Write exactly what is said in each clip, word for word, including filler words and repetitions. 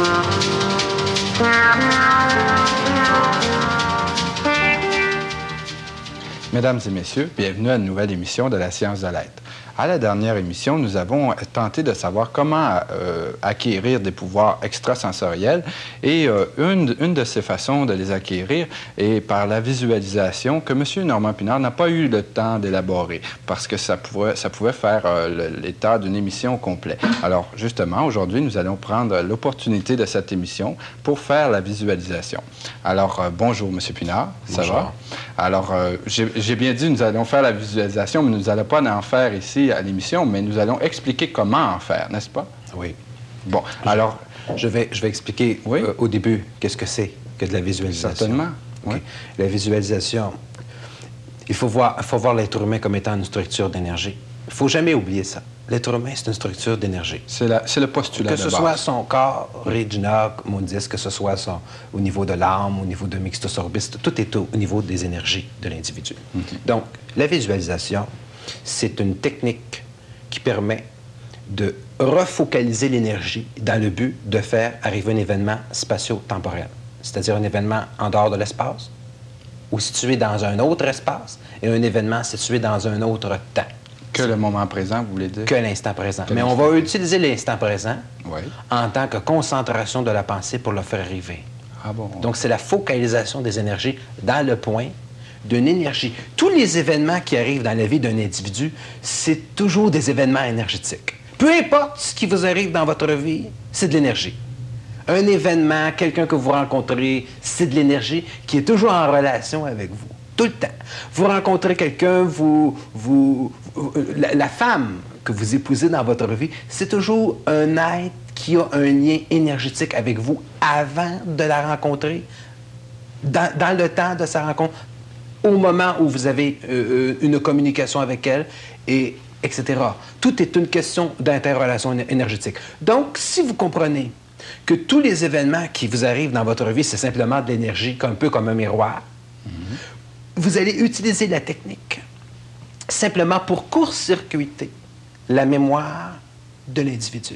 Mesdames et messieurs, bienvenue à une nouvelle émission de la Science de l'être. À la dernière émission, nous avons tenté de savoir comment euh, acquérir des pouvoirs extrasensoriels et euh, une, une de ces façons de les acquérir est par la visualisation que M. Normand Pinard n'a pas eu le temps d'élaborer parce que ça pouvait, ça pouvait faire euh, l'état d'une émission complète. Alors justement, aujourd'hui, nous allons prendre l'opportunité de cette émission pour faire la visualisation. Alors, euh, bonjour M. Pinard, ça bonjour. va? Alors, euh, j'ai bien dit nous allons faire la visualisation, mais nous n'allons pas en faire ici à l'émission, mais nous allons expliquer comment en faire, n'est-ce pas? Oui. Bon, je, alors... Je vais, je vais expliquer oui? euh, au début qu'est-ce que c'est que de la visualisation. Certainement. Okay. Oui. La visualisation, il faut voir, il faut voir l'être humain comme étant une structure d'énergie. Il ne faut jamais oublier ça. L'être humain, c'est une structure d'énergie. C'est le postulat Que de ce base. soit son corps, Regina Mundis, que ce soit son, au niveau de l'âme, au niveau de Mixtus Orbis, tout est au, au niveau des énergies de l'individu. Mm-hmm. Donc, la visualisation, c'est une technique qui permet de refocaliser l'énergie dans le but de faire arriver un événement spatio-temporel, c'est-à-dire un événement en dehors de l'espace ou situé dans un autre espace et un événement situé dans un autre temps. Que le moment présent, vous voulez dire? Que l'instant présent. Que Mais on va utiliser l'instant présent oui. en tant que concentration de la pensée pour le faire arriver. Ah bon? Donc, c'est la focalisation des énergies dans le point d'une énergie. Tous les événements qui arrivent dans la vie d'un individu, c'est toujours des événements énergétiques. Peu importe ce qui vous arrive dans votre vie, c'est de l'énergie. Un événement, quelqu'un que vous rencontrez, c'est de l'énergie qui est toujours en relation avec vous. Tout le temps. Vous rencontrez quelqu'un, vous, vous, vous la, la femme que vous épousez dans votre vie, c'est toujours un être qui a un lien énergétique avec vous avant de la rencontrer, dans, dans le temps de sa rencontre, au moment où vous avez euh, une communication avec elle, et, etc. Tout est une question d'interrelation énergétique. Donc, si vous comprenez que tous les événements qui vous arrivent dans votre vie, c'est simplement de l'énergie, un peu comme un miroir, mm-hmm. vous allez utiliser la technique simplement pour court-circuiter la mémoire de l'individu.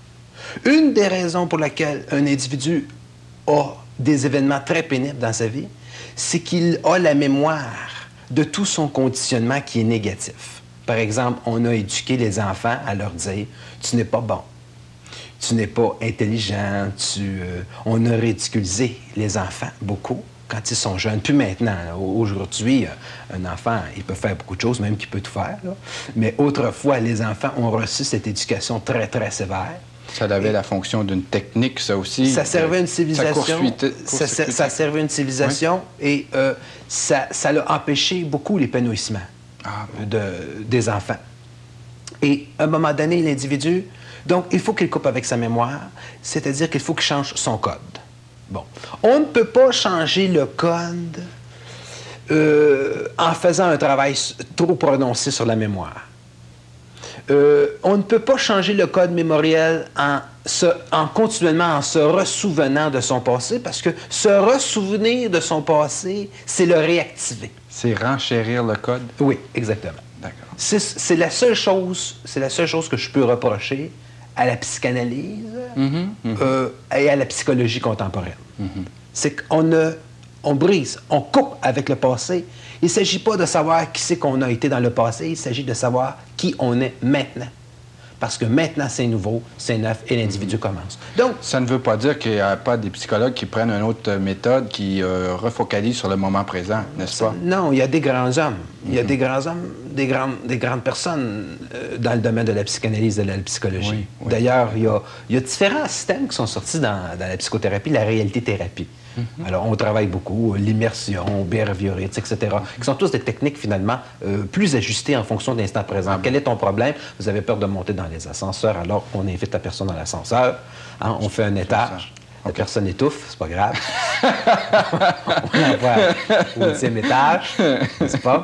Une des raisons pour laquelle un individu a des événements très pénibles dans sa vie, c'est qu'il a la mémoire de tout son conditionnement qui est négatif. Par exemple, on a éduqué les enfants à leur dire « tu n'es pas bon ». Tu n'es pas intelligent, tu, euh, on a ridiculisé les enfants beaucoup quand ils sont jeunes. Puis maintenant, aujourd'hui, un enfant, il peut faire beaucoup de choses, même qu'il peut tout faire. Là. Mais autrefois, les enfants ont reçu cette éducation très, très sévère. Ça avait et la fonction d'une technique, ça aussi. Ça servait à une civilisation. Ça, ça, ça servait à une civilisation oui. et euh, ça, ça a empêché beaucoup l'épanouissement ah, bon. de, des enfants. Et à un moment donné, l'individu... Donc, il faut qu'il coupe avec sa mémoire, c'est-à-dire qu'il faut qu'il change son code. Bon. On ne peut pas changer le code euh, en faisant un travail trop prononcé sur la mémoire. Euh, on ne peut pas changer le code mémoriel en, se, en continuellement en se ressouvenant de son passé, parce que se ressouvenir de son passé, c'est le réactiver. C'est renchérir le code? Oui, exactement. D'accord. C'est la seule chose, c'est la seule chose que je peux reprocher à la psychanalyse mm-hmm, mm-hmm. Euh, et à la psychologie contemporaine. Mm-hmm. C'est qu'on ne, on brise, on coupe avec le passé. Il ne s'agit pas de savoir qui c'est qu'on a été dans le passé, il s'agit de savoir qui on est maintenant. Parce que maintenant, c'est nouveau, c'est neuf et l'individu mm-hmm. commence. Donc, ça ne veut pas dire qu'il n'y a pas des psychologues qui prennent une autre méthode qui euh, refocalise sur le moment présent, n'est-ce pas? Non, il y a des grands hommes. Il y a mm-hmm. des grands hommes, des, grands, des grandes personnes euh, dans le domaine de la psychanalyse et de la psychologie. Oui, oui. D'ailleurs, il y a, il y a différents systèmes qui sont sortis dans, dans la psychothérapie, la réalité-thérapie. Mm-hmm. Alors, on travaille beaucoup, l'immersion, behaviorite, et cetera, mm-hmm. qui sont tous des techniques, finalement, euh, plus ajustées en fonction de l'instant présent. Ah, Quel est ton problème? Vous avez peur de monter dans les ascenseurs, alors on invite la personne dans l'ascenseur, hein, on fait un étage, la okay. personne étouffe, c'est pas grave. On envoie au huitième étage, n'est-ce pas?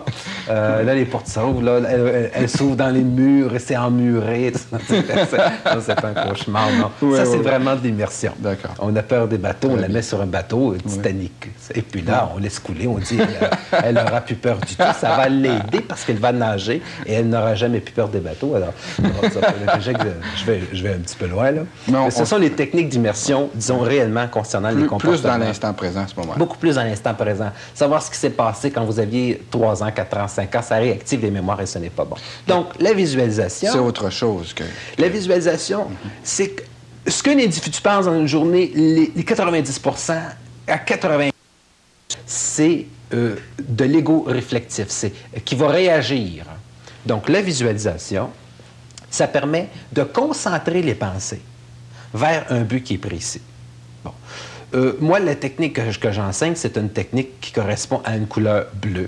Euh, là, les portes s'ouvrent, là, elles, elles, elles s'ouvrent dans les murs et c'est emmuré. Ça, c'est pas un cauchemar, non. Oui, ça, oui, c'est oui. vraiment de l'immersion. D'accord. On a peur des bateaux, on la met sur un bateau, Titanic. Oui. Et puis là, on laisse couler, on dit, elle n'aura plus peur du tout. Ça va l'aider parce qu'elle va nager et elle n'aura jamais plus peur des bateaux. Alors, ça, je, vais, je vais un petit peu loin, là. Mais on, Mais ce on... sont les techniques d'immersion, disons, réellement concernant plus, les comportements. Plus dans l'instant présent, à ce moment-là. Beaucoup plus dans l'instant présent. Savoir ce qui s'est passé quand vous aviez trois ans, quatre ans, cinq ans, ça réactive les mémoires et ce n'est pas bon. Donc, la visualisation... C'est autre chose que... La visualisation, mm-hmm. c'est que ce qu'un individu pense dans une journée, les, les quatre-vingt-dix pour cent à quatre-vingts pour cent, c'est euh, de l'ego réflectif, c'est euh, qui va réagir. Donc, la visualisation, ça permet de concentrer les pensées vers un but qui est précis. Bon. Euh, moi, la technique que, que j'enseigne, c'est une technique qui correspond à une couleur bleue.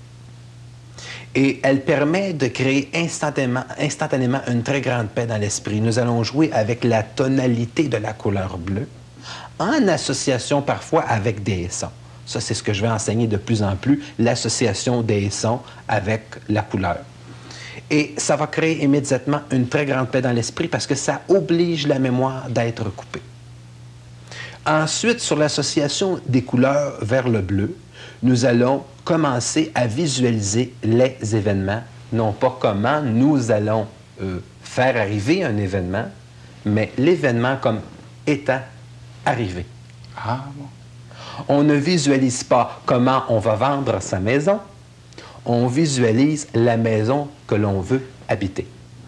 Et elle permet de créer instantanément, instantanément une très grande paix dans l'esprit. Nous allons jouer avec la tonalité de la couleur bleue, en association parfois avec des sons. Ça, c'est ce que je vais enseigner de plus en plus, l'association des sons avec la couleur. Et ça va créer immédiatement une très grande paix dans l'esprit parce que ça oblige la mémoire d'être coupée. Ensuite, sur l'association des couleurs vers le bleu, nous allons commencer à visualiser les événements, non pas comment nous allons euh, faire arriver un événement, mais l'événement comme étant arrivé. Ah bon. On ne visualise pas comment on va vendre sa maison, on visualise la maison que l'on veut habiter.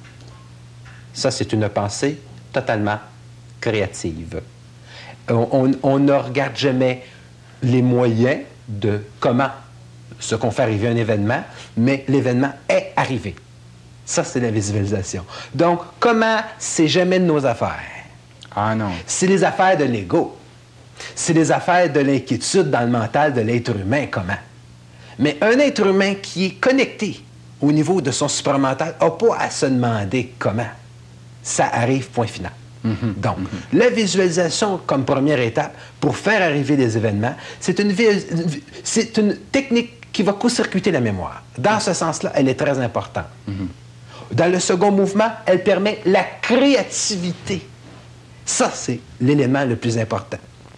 Ça, c'est une pensée totalement créative. On, on, on ne regarde jamais les moyens de comment ce qu'on fait arriver un événement, mais l'événement est arrivé. Ça, c'est la visualisation. Donc, comment, c'est jamais de nos affaires. Ah non. C'est les affaires de l'ego. C'est les affaires de l'inquiétude dans le mental de l'être humain, comment. Mais un être humain qui est connecté au niveau de son supramental n'a pas à se demander comment. Ça arrive, point final. Mm-hmm. Donc, mm-hmm. la visualisation comme première étape pour faire arriver des événements, c'est une, c'est une technique qui va court-circuiter la mémoire. Dans ce sens-là, elle est très importante. Mm-hmm. Dans le second mouvement, elle permet la créativité. Ça, c'est l'élément le plus important.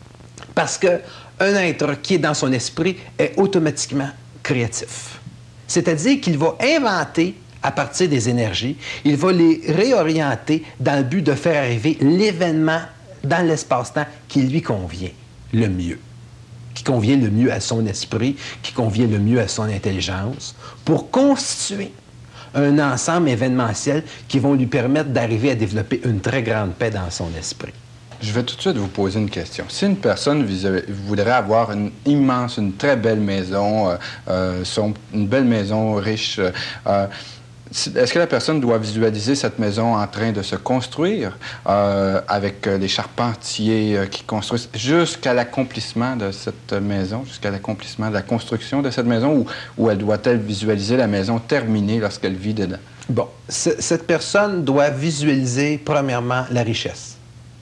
Parce qu'un être qui est dans son esprit est automatiquement créatif. C'est-à-dire qu'il va inventer à partir des énergies, il va les réorienter dans le but de faire arriver l'événement dans l'espace-temps qui lui convient le mieux, qui convient le mieux à son esprit, qui convient le mieux à son intelligence, pour constituer un ensemble événementiel qui vont lui permettre d'arriver à développer une très grande paix dans son esprit. Je vais tout de suite vous poser une question. Si une personne voudrait avoir une immense, une très belle maison, euh, euh, son, une belle maison riche, euh, est-ce que la personne doit visualiser cette maison en train de se construire euh, avec euh, les charpentiers euh, qui construisent jusqu'à l'accomplissement de cette maison, jusqu'à l'accomplissement de la construction de cette maison, ou, ou elle doit-elle visualiser la maison terminée lorsqu'elle vit dedans? Bon, cette personne doit visualiser premièrement la richesse.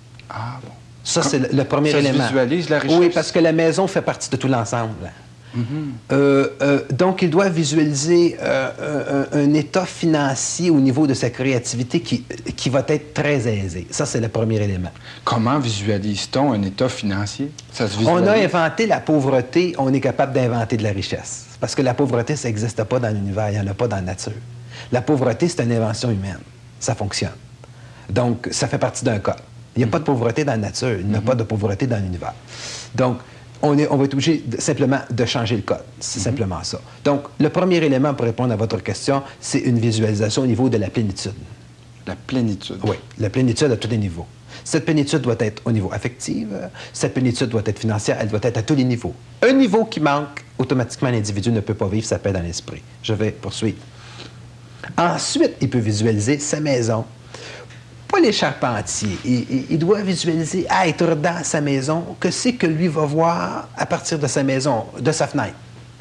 Ah bon. Ça, c'est le, le premier ça élément. Ça visualise la richesse? Oui, parce que la maison fait partie de tout l'ensemble. Mm-hmm. euh, euh, donc, il doit visualiser euh, un, un état financier au niveau de sa créativité qui, qui va être très aisé. Ça, c'est le premier élément. Comment visualise-t-on un état financier? Ça se visualise? On a inventé la pauvreté, on est capable d'inventer de la richesse. Parce que la pauvreté, ça n'existe pas dans l'univers, il n'y en a pas dans la nature. La pauvreté, c'est une invention humaine. Ça fonctionne. Donc, ça fait partie d'un cas. Il n'y a mm-hmm. pas de pauvreté dans la nature, il n'y a mm-hmm. pas de pauvreté dans l'univers. Donc, On, est, on va être obligé de, simplement de changer le code. C'est mm-hmm. simplement ça. Donc, le premier élément pour répondre à votre question, c'est une visualisation au niveau de la plénitude. La plénitude? Oui, la plénitude à tous les niveaux. Cette plénitude doit être au niveau affectif, cette plénitude doit être financière, elle doit être à tous les niveaux. Un niveau qui manque, automatiquement, l'individu ne peut pas vivre sa paix dans l'esprit. Je vais poursuivre. Ensuite, il peut visualiser sa maison. Pas les charpentiers. Il, il, il doit visualiser, être dans sa maison, que c'est que lui va voir à partir de sa maison, de sa fenêtre.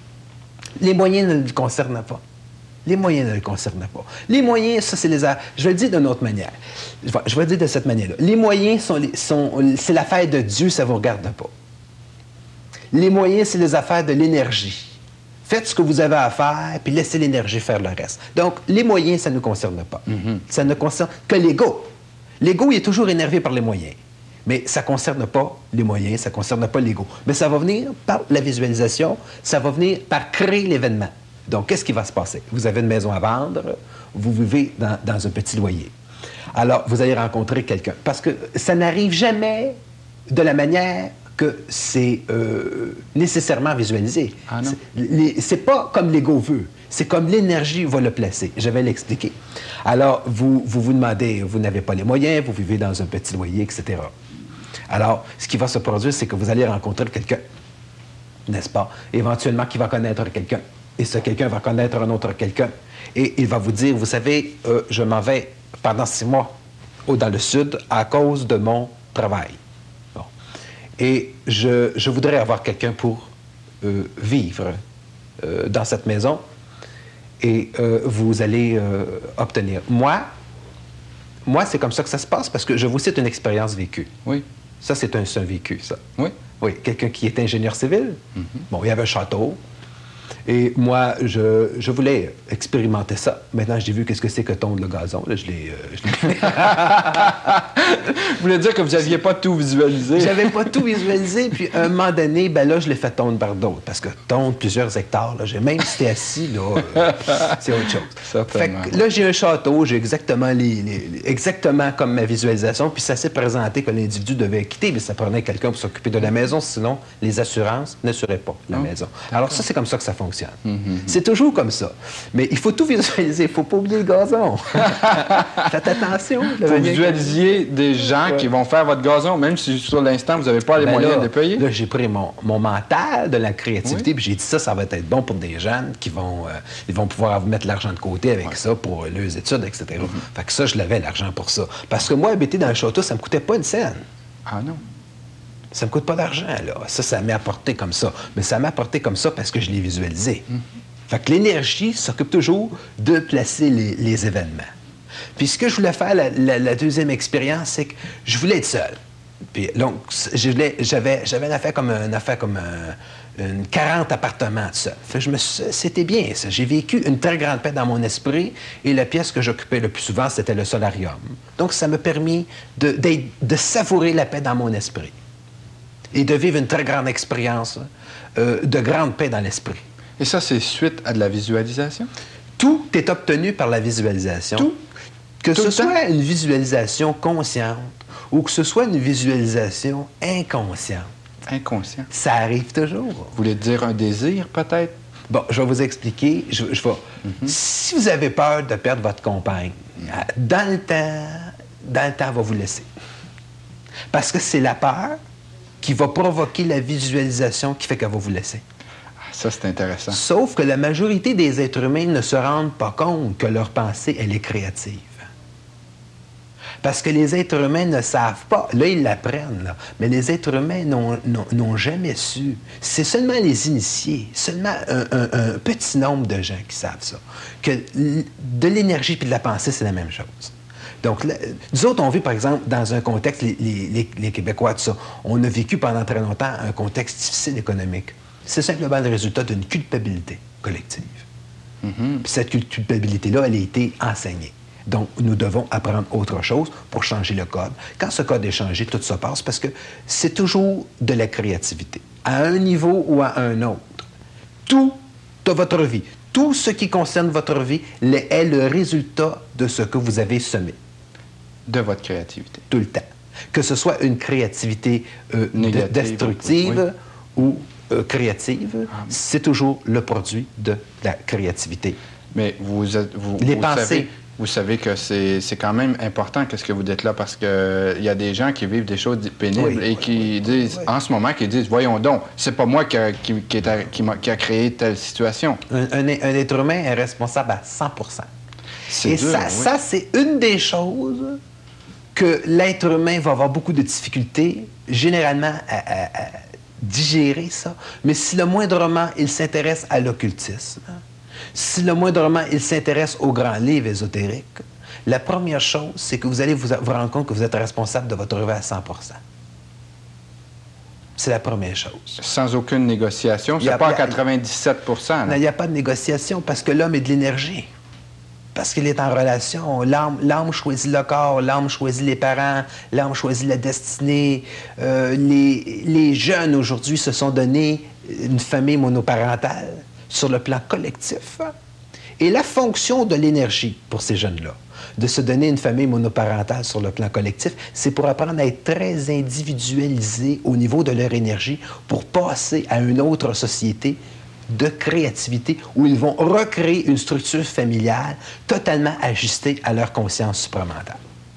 Les moyens ne le concernent pas. Les moyens ne le concernent pas. Les moyens, ça, c'est les... Je vais le dire d'une autre manière. Je vais, je vais le dire de cette manière-là. Les moyens, sont, sont, c'est l'affaire de Dieu, ça ne vous regarde pas. Les moyens, c'est les affaires de l'énergie. Faites ce que vous avez à faire, puis laissez l'énergie faire le reste. Donc, les moyens, ça ne nous concerne pas. Mm-hmm. Ça ne concerne que l'ego. L'ego, il est toujours énervé par les moyens. Mais ça ne concerne pas les moyens, ça ne concerne pas l'ego. Mais ça va venir par la visualisation, ça va venir par créer l'événement. Donc, qu'est-ce qui va se passer? Vous avez une maison à vendre, vous vivez dans, dans un petit loyer. Alors, vous allez rencontrer quelqu'un. Parce que ça n'arrive jamais de la manière que c'est euh, nécessairement visualisé. Ah non? C'est pas comme l'ego veut. C'est comme l'énergie va le placer. Je vais l'expliquer. Alors, vous, vous vous demandez, vous n'avez pas les moyens, vous vivez dans un petit loyer, et cetera. Alors, ce qui va se produire, c'est que vous allez rencontrer quelqu'un, n'est-ce pas? Éventuellement, qui va connaître quelqu'un. Et ce quelqu'un va connaître un autre quelqu'un. Et il va vous dire, vous savez, euh, je m'en vais pendant six mois au, dans le sud à cause de mon travail. Bon. Et je, je voudrais avoir quelqu'un pour euh, vivre euh, dans cette maison. Et euh, vous allez euh, obtenir. Moi, moi c'est comme ça que ça se passe parce que je vous cite une expérience vécue. Oui. Ça, c'est un, un vécu, ça. Oui. Oui, quelqu'un qui est ingénieur civil. Mm-hmm. Bon, il y avait un château. Et moi, je, je voulais expérimenter ça. Maintenant, j'ai vu qu'est-ce que c'est que tondre le gazon. Là, je l'ai... Euh, Vous voulez dire que vous n'aviez pas tout visualisé? J'avais pas tout visualisé. Puis, à un moment donné, ben là, je l'ai fait tondre par d'autres. Parce que tondre plusieurs hectares, là, j'ai, même si t'es assis, là, euh, c'est autre chose. Certainement. Fait que là, j'ai un château. J'ai exactement, les, les, exactement comme ma visualisation. Puis, ça s'est présenté que l'individu devait quitter. Mais ça prenait quelqu'un pour s'occuper de la maison. Sinon, les assurances n'assuraient pas la oh, maison. Alors, ça, c'est comme ça que ça fonctionne. Mm-hmm. C'est toujours comme ça. Mais il faut tout visualiser. Il ne faut pas oublier le gazon. Faites attention. Il faut visualiser des gens ouais. qui vont faire votre gazon, même si sur l'instant, vous n'avez pas les ben moyens là, de payer. Là, j'ai pris mon, mon mental de la créativité, oui. puis j'ai dit ça, ça va être bon pour des jeunes qui vont, euh, ils vont pouvoir mettre l'argent de côté avec ouais. ça pour euh, leurs études, et cetera. Mm-hmm. Fait que ça, je l'avais, l'argent pour ça. Parce que moi, habiter dans un château, ça ne me coûtait pas une scène. Ah non? Ça ne me coûte pas d'argent, là. Ça, ça m'est apporté comme ça. Mais ça m'a apporté comme ça parce que je l'ai visualisé. Mm-hmm. Fait que l'énergie s'occupe toujours de placer les, les événements. Puis ce que je voulais faire, la, la, la deuxième expérience, c'est que je voulais être seul. Puis donc, j'avais, j'avais une affaire comme, une affaire comme un, une quarante appartements de ça. Fait que je me suis, c'était bien, ça. J'ai vécu une très grande paix dans mon esprit et la pièce que j'occupais le plus souvent, c'était le solarium. Donc, ça m'a permis de, de, de savourer la paix dans mon esprit et de vivre une très grande expérience euh, de grande paix dans l'esprit. Et ça, c'est suite à de la visualisation? Tout est obtenu par la visualisation. Tout? Que Tout ce soit une visualisation consciente ou que ce soit une visualisation inconsciente. Inconscient? Ça arrive toujours. Vous voulez dire un désir, peut-être? Bon, je vais vous expliquer. Je, je vais... Mm-hmm. Si vous avez peur de perdre votre compagne, mm-hmm. dans le temps, dans le temps, elle va vous laisser. Parce que c'est la peur qui va provoquer la visualisation qui fait qu'elle va vous laisser. Ça, c'est intéressant. Sauf que la majorité des êtres humains ne se rendent pas compte que leur pensée, elle est créative. Parce que les êtres humains ne savent pas. Là, ils l'apprennent, là. Mais les êtres humains n'ont jamais su. C'est seulement les initiés, seulement un, un, un petit nombre de gens qui savent ça. Que de l'énergie puis de la pensée, c'est la même chose. Donc, là, nous autres, on vit, par exemple, dans un contexte, les, les, les Québécois, tout ça, on a vécu pendant très longtemps un contexte difficile économique. C'est simplement le résultat d'une culpabilité collective. Mm-hmm. Puis cette culpabilité-là, elle a été enseignée. Donc, nous devons apprendre autre chose pour changer le code. Quand ce code est changé, tout se passe parce que c'est toujours de la créativité, à un niveau ou à un autre. Tout de votre vie, tout ce qui concerne votre vie est le résultat de ce que vous avez semé. De votre créativité. Tout le temps. Que ce soit une créativité euh, négative, destructive oui. ou euh, créative, ah. c'est toujours le produit de la créativité. Mais vous, êtes, vous, Les vous pensées... savez... Vous savez que c'est quand même important qu'est-ce que vous dites là parce qu'il y a des gens qui vivent des choses pénibles oui, et qui oui, disent, oui. en ce moment, qui disent, voyons donc, c'est pas moi qui a, qui, qui, est à, qui, a, qui a créé telle situation. Un, un, un être humain est responsable à cent pour cent. Et dur, ça, oui. ça c'est une des choses que l'être humain va avoir beaucoup de difficultés, généralement, à, à, à digérer ça. Mais si le moindrement, il s'intéresse à l'occultisme, si le moindrement, il s'intéresse aux grands livres ésotériques, la première chose, c'est que vous allez vous, vous rendre compte que vous êtes responsable de votre vie à cent pour cent. C'est la première chose. Sans aucune négociation? C'est pas à quatre-vingt-dix-sept pour cent? Il n'y a pas de négociation parce que l'homme est de l'énergie. Parce qu'il est en relation. L'âme choisit le corps, l'âme choisit les parents, l'âme choisit la destinée. Euh, les, les jeunes, aujourd'hui, se sont donné une famille monoparentale sur le plan collectif. Et la fonction de l'énergie pour ces jeunes-là, de se donner une famille monoparentale sur le plan collectif, c'est pour apprendre à être très individualisés au niveau de leur énergie pour passer à une autre société de créativité où ils vont recréer une structure familiale totalement ajustée à leur conscience supramentale.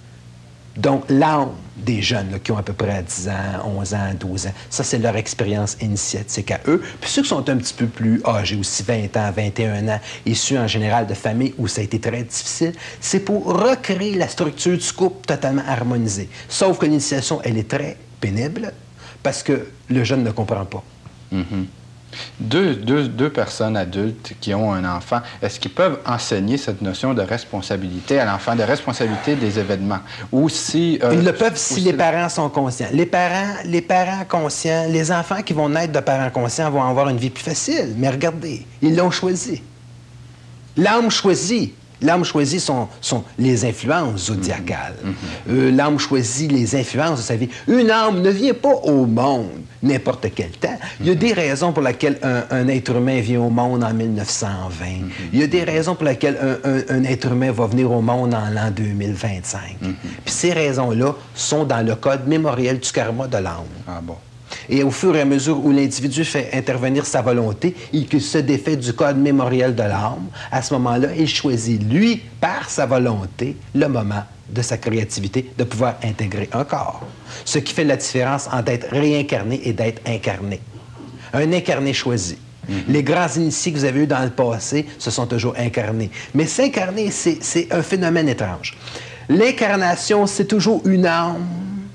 Donc, l'âme des jeunes là, qui ont à peu près dix ans, onze ans, douze ans, ça, c'est leur expérience initiatique à eux. Puis ceux qui sont un petit peu plus âgés, aussi vingt ans, vingt et un ans, issus en général de familles où ça a été très difficile, c'est pour recréer la structure du couple totalement harmonisée. Sauf que l'initiation, elle est très pénible parce que le jeune ne comprend pas. Mm-hmm. Deux, deux, deux personnes adultes qui ont un enfant, est-ce qu'ils peuvent enseigner cette notion de responsabilité à l'enfant, de responsabilité des événements? Ou si... Euh, Ils le peuvent si les parents sont conscients. Les parents, les parents conscients, les enfants qui vont naître de parents conscients vont avoir une vie plus facile. Mais regardez, ils l'ont choisi. L'âme choisit. L'âme choisit sont, sont les influences zodiacales. Mm-hmm. euh, l'âme choisit les influences de sa vie. Une âme ne vient pas au monde n'importe quel temps. Mm-hmm. Il y a des raisons pour lesquelles un, un être humain vient au monde en mille neuf cent vingt. Mm-hmm. Il y a des raisons pour lesquelles un, un, un être humain va venir au monde en l'an deux mille vingt-cinq. Mm-hmm. Puis ces raisons-là sont dans le code mémoriel du karma de l'âme. Ah bon? Et au fur et à mesure où l'individu fait intervenir sa volonté et qu'il se défait du code mémoriel de l'âme, à ce moment-là, il choisit, lui, par sa volonté, le moment de sa créativité, de pouvoir intégrer un corps. Ce qui fait la différence entre être réincarné et d'être incarné. Un incarné choisi. Mm-hmm. Les grands initiés que vous avez eus dans le passé se sont toujours incarnés. Mais s'incarner, c'est un phénomène étrange. L'incarnation, c'est toujours une âme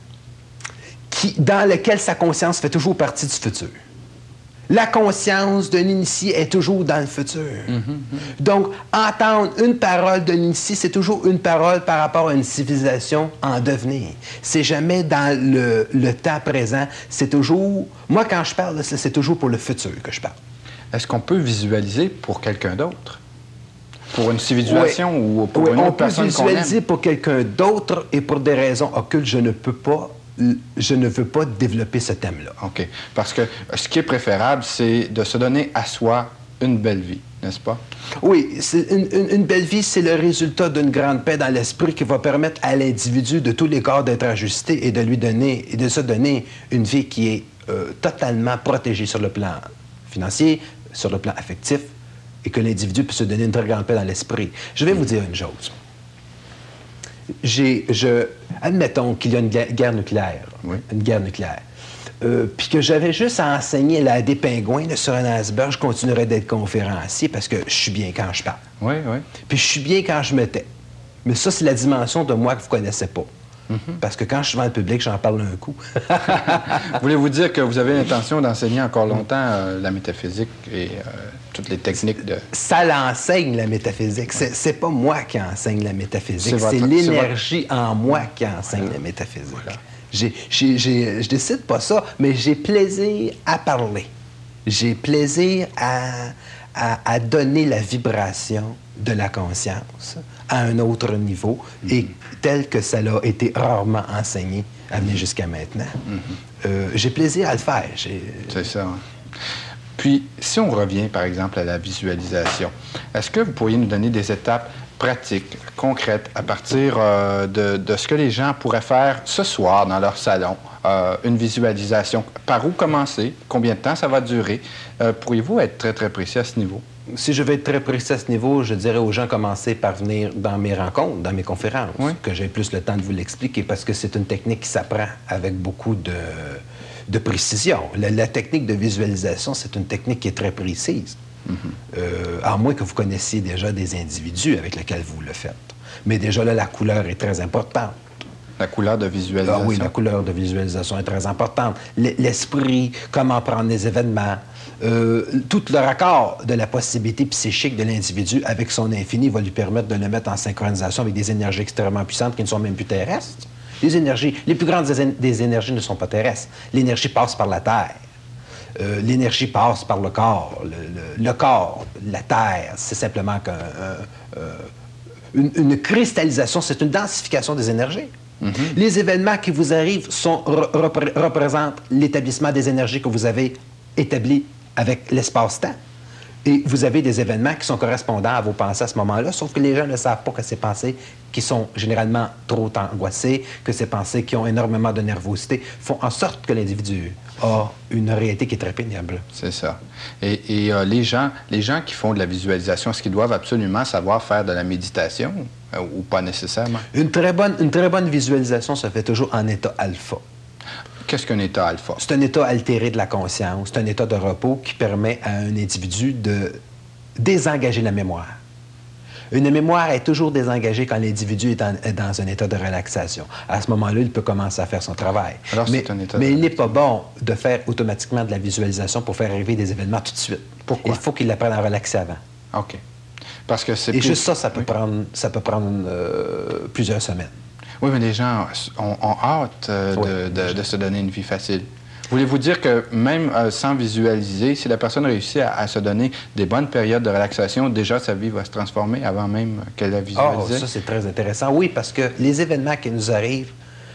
Qui, dans lequel sa conscience fait toujours partie du futur. La conscience d'un initié est toujours dans le futur. Mm-hmm. Donc, entendre une parole d'un initié, c'est toujours une parole par rapport à une civilisation en devenir. C'est jamais dans le, le temps présent. C'est toujours... Moi, quand je parle, c'est toujours pour le futur que je parle. Est-ce qu'on peut visualiser pour quelqu'un d'autre? Pour une civilisation oui. ou pour oui, une autre personne qu'on aime? On peut visualiser pour quelqu'un d'autre et pour des raisons occultes, je ne peux pas je ne veux pas développer ce thème-là. OK. Parce que ce qui est préférable, c'est de se donner à soi une belle vie, n'est-ce pas? Oui. Une, une, une belle vie, c'est le résultat d'une grande paix dans l'esprit qui va permettre à l'individu de tous les corps d'être ajusté et de lui donner, et de se donner une vie qui est euh, totalement protégée sur le plan financier, sur le plan affectif, et que l'individu peut se donner une très grande paix dans l'esprit. Je vais mmh. vous dire une chose. J'ai, je, admettons qu'il y a une guerre nucléaire, oui. une guerre nucléaire, euh, puis que j'avais juste à enseigner là, à des pingouins là, sur un iceberg, je continuerais d'être conférencier parce que je suis bien quand je parle. Oui, oui. Puis je suis bien quand je me tais. Mais ça, c'est la dimension de moi que vous ne connaissez pas. Mm-hmm. Parce que quand je suis devant le public, j'en parle un coup. Voulez-vous dire que vous avez l'intention d'enseigner encore longtemps euh, la métaphysique et euh, toutes les techniques de... Ça l'enseigne, la métaphysique. C'est, c'est pas moi qui enseigne la métaphysique. C'est, c'est l'énergie votre... en moi qui enseigne voilà. la métaphysique. Voilà. J'ai, j'ai, j'ai, je décide pas ça, mais j'ai plaisir à parler. J'ai plaisir à, à, à donner la vibration de la conscience à un autre niveau, mm-hmm. et tel que ça l'a été rarement enseigné à venir jusqu'à maintenant. Mm-hmm. Euh, j'ai plaisir à le faire. J'ai... C'est ça. Hein. Puis, si on revient, par exemple, à la visualisation, est-ce que vous pourriez nous donner des étapes pratiques, concrètes, à partir euh, de, de ce que les gens pourraient faire ce soir dans leur salon, euh, une visualisation? Par où commencer? Combien de temps ça va durer? Euh, pourriez-vous être très, très précis à ce niveau? Si je veux être très précis à ce niveau, je dirais aux gens commencer par venir dans mes rencontres, dans mes conférences, oui. que j'ai plus le temps de vous l'expliquer, parce que c'est une technique qui s'apprend avec beaucoup de, de précision. La, la technique de visualisation, c'est une technique qui est très précise, mm-hmm. euh, à moins que vous connaissiez déjà des individus avec lesquels vous le faites. Mais déjà là, la couleur est très importante. La couleur de visualisation? Ah oui, la couleur de visualisation est très importante. L'esprit, comment prendre les événements, euh, tout le raccord de la possibilité psychique de l'individu avec son infini va lui permettre de le mettre en synchronisation avec des énergies extrêmement puissantes qui ne sont même plus terrestres, Les énergies, les plus grandes des, des énergies ne sont pas terrestres. L'énergie passe par la Terre. Euh, l'énergie passe par le corps. Le, le, le corps, la Terre, c'est simplement qu'un, un, euh, une, une cristallisation, c'est une densification des énergies. Mm-hmm. Les événements qui vous arrivent sont, repré représentent l'établissement des énergies que vous avez établies avec l'espace-temps. Et vous avez des événements qui sont correspondants à vos pensées à ce moment-là, sauf que les gens ne savent pas que ces pensées qui sont généralement trop angoissées, que ces pensées qui ont énormément de nervosité, font en sorte que l'individu a une réalité qui est très pénible. C'est ça. Et, et euh, les gens, les gens qui font de la visualisation, est-ce qu'ils doivent absolument savoir faire de la méditation euh, ou pas nécessairement? Une très bonne, une très bonne visualisation se fait toujours en état alpha. Qu'est-ce qu'un état alpha? C'est un état altéré de la conscience. C'est un état de repos qui permet à un individu de désengager la mémoire. Une mémoire est toujours désengagée quand l'individu est, est dans un état de relaxation. À ce moment-là, il peut commencer à faire son travail. Alors, mais un état mais il n'est pas bon de faire automatiquement de la visualisation pour faire arriver des événements tout de suite. Pourquoi? Il faut qu'il apprenne à relaxer avant. OK. Parce que c'est Et plus... juste ça, ça peut oui. prendre, ça peut prendre euh, plusieurs semaines. Oui, mais les gens ont, ont hâte euh, oui, de, de, de se donner une vie facile. Voulez-vous dire que même euh, sans visualiser, si la personne réussit à, à se donner des bonnes périodes de relaxation, déjà sa vie va se transformer avant même qu'elle la visualise? Oh, ça, c'est très intéressant. Oui, parce que les événements qui nous arrivent,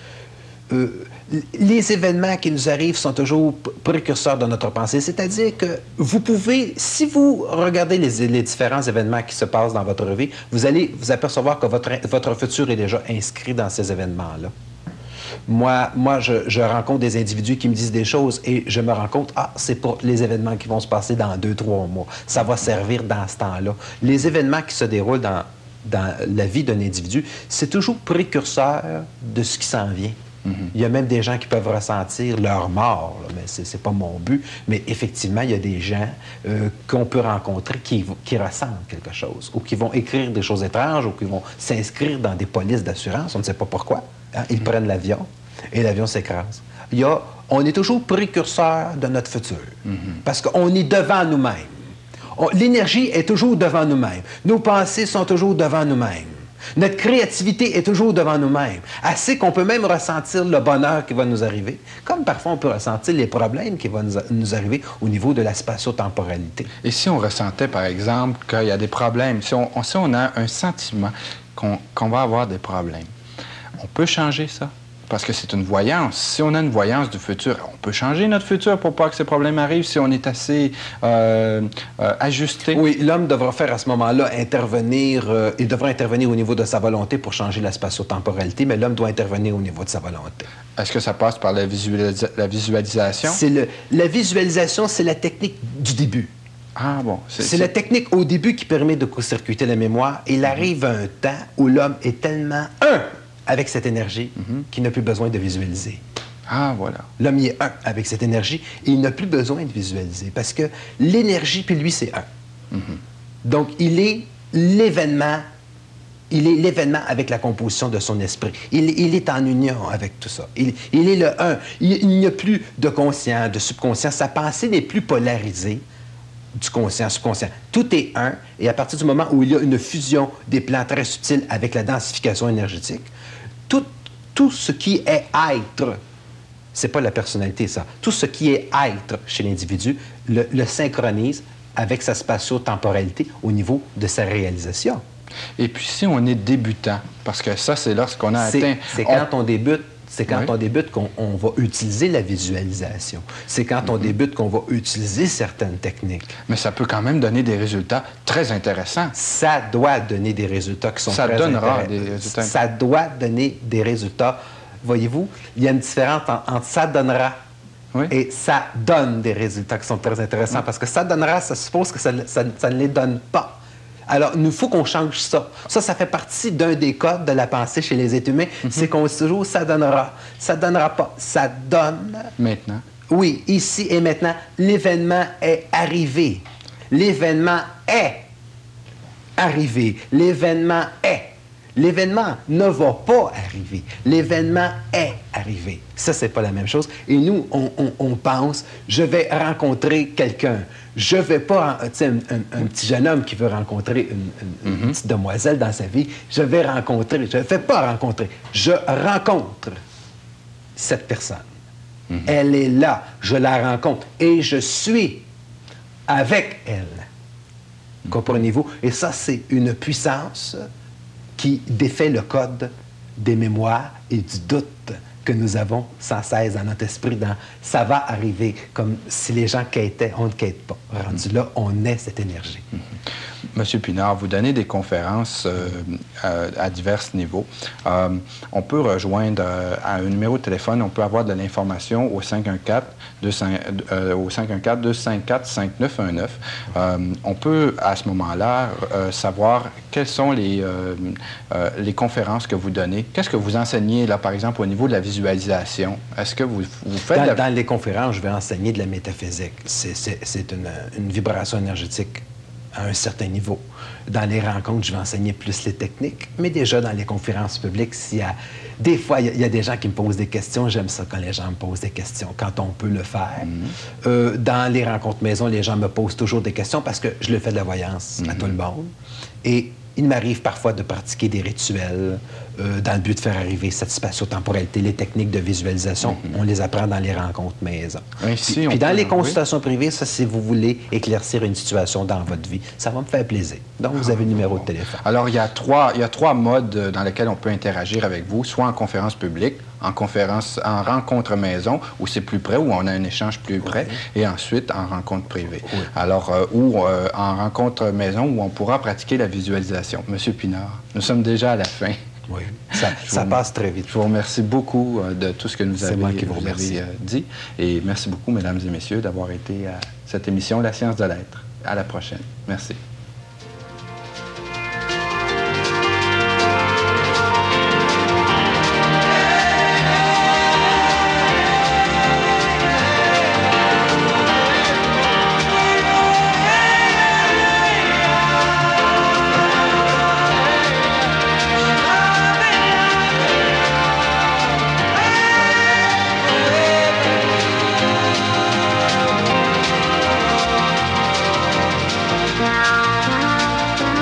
euh, les événements qui nous arrivent sont toujours précurseurs de notre pensée. C'est-à-dire que vous pouvez, si vous regardez les, les différents événements qui se passent dans votre vie, vous allez vous apercevoir que votre, votre futur est déjà inscrit dans ces événements-là. Moi, moi je, je rencontre des individus qui me disent des choses et je me rends compte, ah, c'est pour les événements qui vont se passer dans deux, trois mois. Ça va servir dans ce temps-là. Les événements qui se déroulent dans, dans la vie d'un individu, c'est toujours précurseur de ce qui s'en vient. Mm-hmm. Il y a même des gens qui peuvent ressentir leur mort, là, mais c'est pas mon but. Mais effectivement, il y a des gens euh, qu'on peut rencontrer qui, qui ressentent quelque chose, ou qui vont écrire des choses étranges, ou qui vont s'inscrire dans des polices d'assurance, on ne sait pas pourquoi. Hein? Ils mm-hmm. prennent l'avion et l'avion s'écrase. Il y a, on est toujours précurseur de notre futur, mm-hmm. parce qu'on est devant nous-mêmes. L'énergie est toujours devant nous-mêmes. Nos pensées sont toujours devant nous-mêmes. Notre créativité est toujours devant nous-mêmes. Assez qu'on peut même ressentir le bonheur qui va nous arriver, comme parfois on peut ressentir les problèmes qui vont nous, nous arriver au niveau de la spatio-temporalité. Et si on ressentait, par exemple, qu'il y a des problèmes, si on, si on a un sentiment qu'on qu'on va avoir des problèmes, on peut changer ça? Parce que c'est une voyance. Si on a une voyance du futur, on peut changer notre futur pour pas que ces problèmes arrivent si on est assez euh, euh, ajusté. Oui, l'homme devra faire à ce moment-là intervenir, euh, il devra intervenir au niveau de sa volonté pour changer la spatio-temporalité, mais l'homme doit intervenir au niveau de sa volonté. Est-ce que ça passe par la, visualis la visualisation? Le, la visualisation, c'est la technique du début. Ah bon. C'est la technique au début qui permet de court-circuiter la mémoire. Il mm-hmm. arrive un temps où l'homme est tellement un avec cette énergie mm-hmm. qu'il n'a plus besoin de visualiser. Ah, voilà. L'homme y est un avec cette énergie et il n'a plus besoin de visualiser parce que l'énergie, puis lui, c'est un. Mm-hmm. Donc, il est l'événement, il est l'événement avec la composition de son esprit. Il, il est en union avec tout ça. Il, il est le un. Il, il n'y a plus de conscient, de subconscient. Sa pensée n'est plus polarisée du conscient, subconscient. Tout est un, et à partir du moment où il y a une fusion des plans très subtils avec la densification énergétique, tout, tout ce qui est être, c'est pas la personnalité, ça, tout ce qui est être chez l'individu le, le synchronise avec sa spatio-temporalité au niveau de sa réalisation. Et puis si on est débutant, parce que ça, c'est lorsqu'on a atteint... C'est quand on, on débute C'est quand oui. on débute qu'on on va utiliser la visualisation. C'est quand on mm-hmm. débute qu'on va utiliser certaines techniques. Mais ça peut quand même donner des résultats très intéressants. Ça doit donner des résultats qui sont ça très donnera intéressants. Des résultats. Ça doit donner des résultats. Voyez-vous, il y a une différence entre ça donnera oui. et ça donne des résultats qui sont très intéressants. Mm. Parce que ça donnera, ça suppose que ça, ça, ça ne les donne pas. Alors, il faut qu'on change ça. Ça, ça fait partie d'un des codes de la pensée chez les êtres humains. Mm-hmm. C'est qu'on dit toujours, ça donnera. Ça donnera pas. Ça donne. Maintenant. Oui, ici et maintenant, l'événement est arrivé. L'événement est arrivé. L'événement est. L'événement ne va pas arriver. L'événement est arrivé. Ça, c'est pas la même chose. Et nous, on, on, on pense, je vais rencontrer quelqu'un. Je vais pas, tu sais, un, un, un petit jeune homme qui veut rencontrer une, une, mm-hmm. une petite demoiselle dans sa vie, je vais rencontrer, je ne fais pas rencontrer, je rencontre cette personne. Mm-hmm. Elle est là, je la rencontre et je suis avec elle. Mm-hmm. Comprenez-vous? Et ça, c'est une puissance qui défait le code des mémoires et du doute que nous avons sans cesse dans notre esprit, dans « ça va arriver », comme si les gens quêtaient, on ne quête pas. Rendu là, on est cette énergie. Mm-hmm. Monsieur Pinard, vous donnez des conférences euh, à, à divers niveaux. Euh, on peut rejoindre euh, à un numéro de téléphone, on peut avoir de l'information au cinq un quatre, deux cinq quatre, deux cinq quatre, cinq neuf un neuf. Euh, on peut, à ce moment-là, euh, savoir quelles sont les, euh, euh, les conférences que vous donnez. Qu'est-ce que vous enseignez, là, par exemple, au niveau de la visualisation? Est-ce que vous, vous faites... Dans, la... dans les conférences, je vais enseigner de la métaphysique. C'est une, une vibration énergétique à un certain niveau. Dans les rencontres, je vais enseigner plus les techniques, mais déjà dans les conférences publiques, s'il y a... Des fois, il y, y a des gens qui me posent des questions. J'aime ça quand les gens me posent des questions, quand on peut le faire. Mm-hmm. euh, dans les rencontres maison, les gens me posent toujours des questions parce que je le fais de la voyance mm-hmm. à tout le monde. Et il m'arrive parfois de pratiquer des rituels euh, dans le but de faire arriver cette spatio-temporalité. Les techniques de visualisation, mm-hmm. on les apprend dans les rencontres maison. Ainsi, puis, puis dans peut, les consultations oui. privées, ça, si vous voulez éclaircir une situation dans votre vie, ça va me faire plaisir. Donc, vous avez le numéro de téléphone. Alors, il y a trois, il y a trois modes dans lesquels on peut interagir avec vous, soit en conférence publique, en conférence, en rencontre maison, où c'est plus près, où on a un échange plus près, oui. et ensuite en rencontre privée. Oui. Alors, euh, ou euh, en rencontre maison, où on pourra pratiquer la visualisation. Monsieur Pinard, nous sommes déjà à la fin. Oui, ça, ça vous, passe très vite. Je vous remercie beaucoup euh, de tout ce que nous avez, moi qui vous vous avez euh, dit. Et merci beaucoup, mesdames et messieurs, d'avoir été à cette émission La Science de l'Être. À la prochaine. Merci.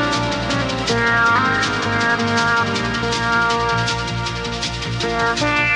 Yeah.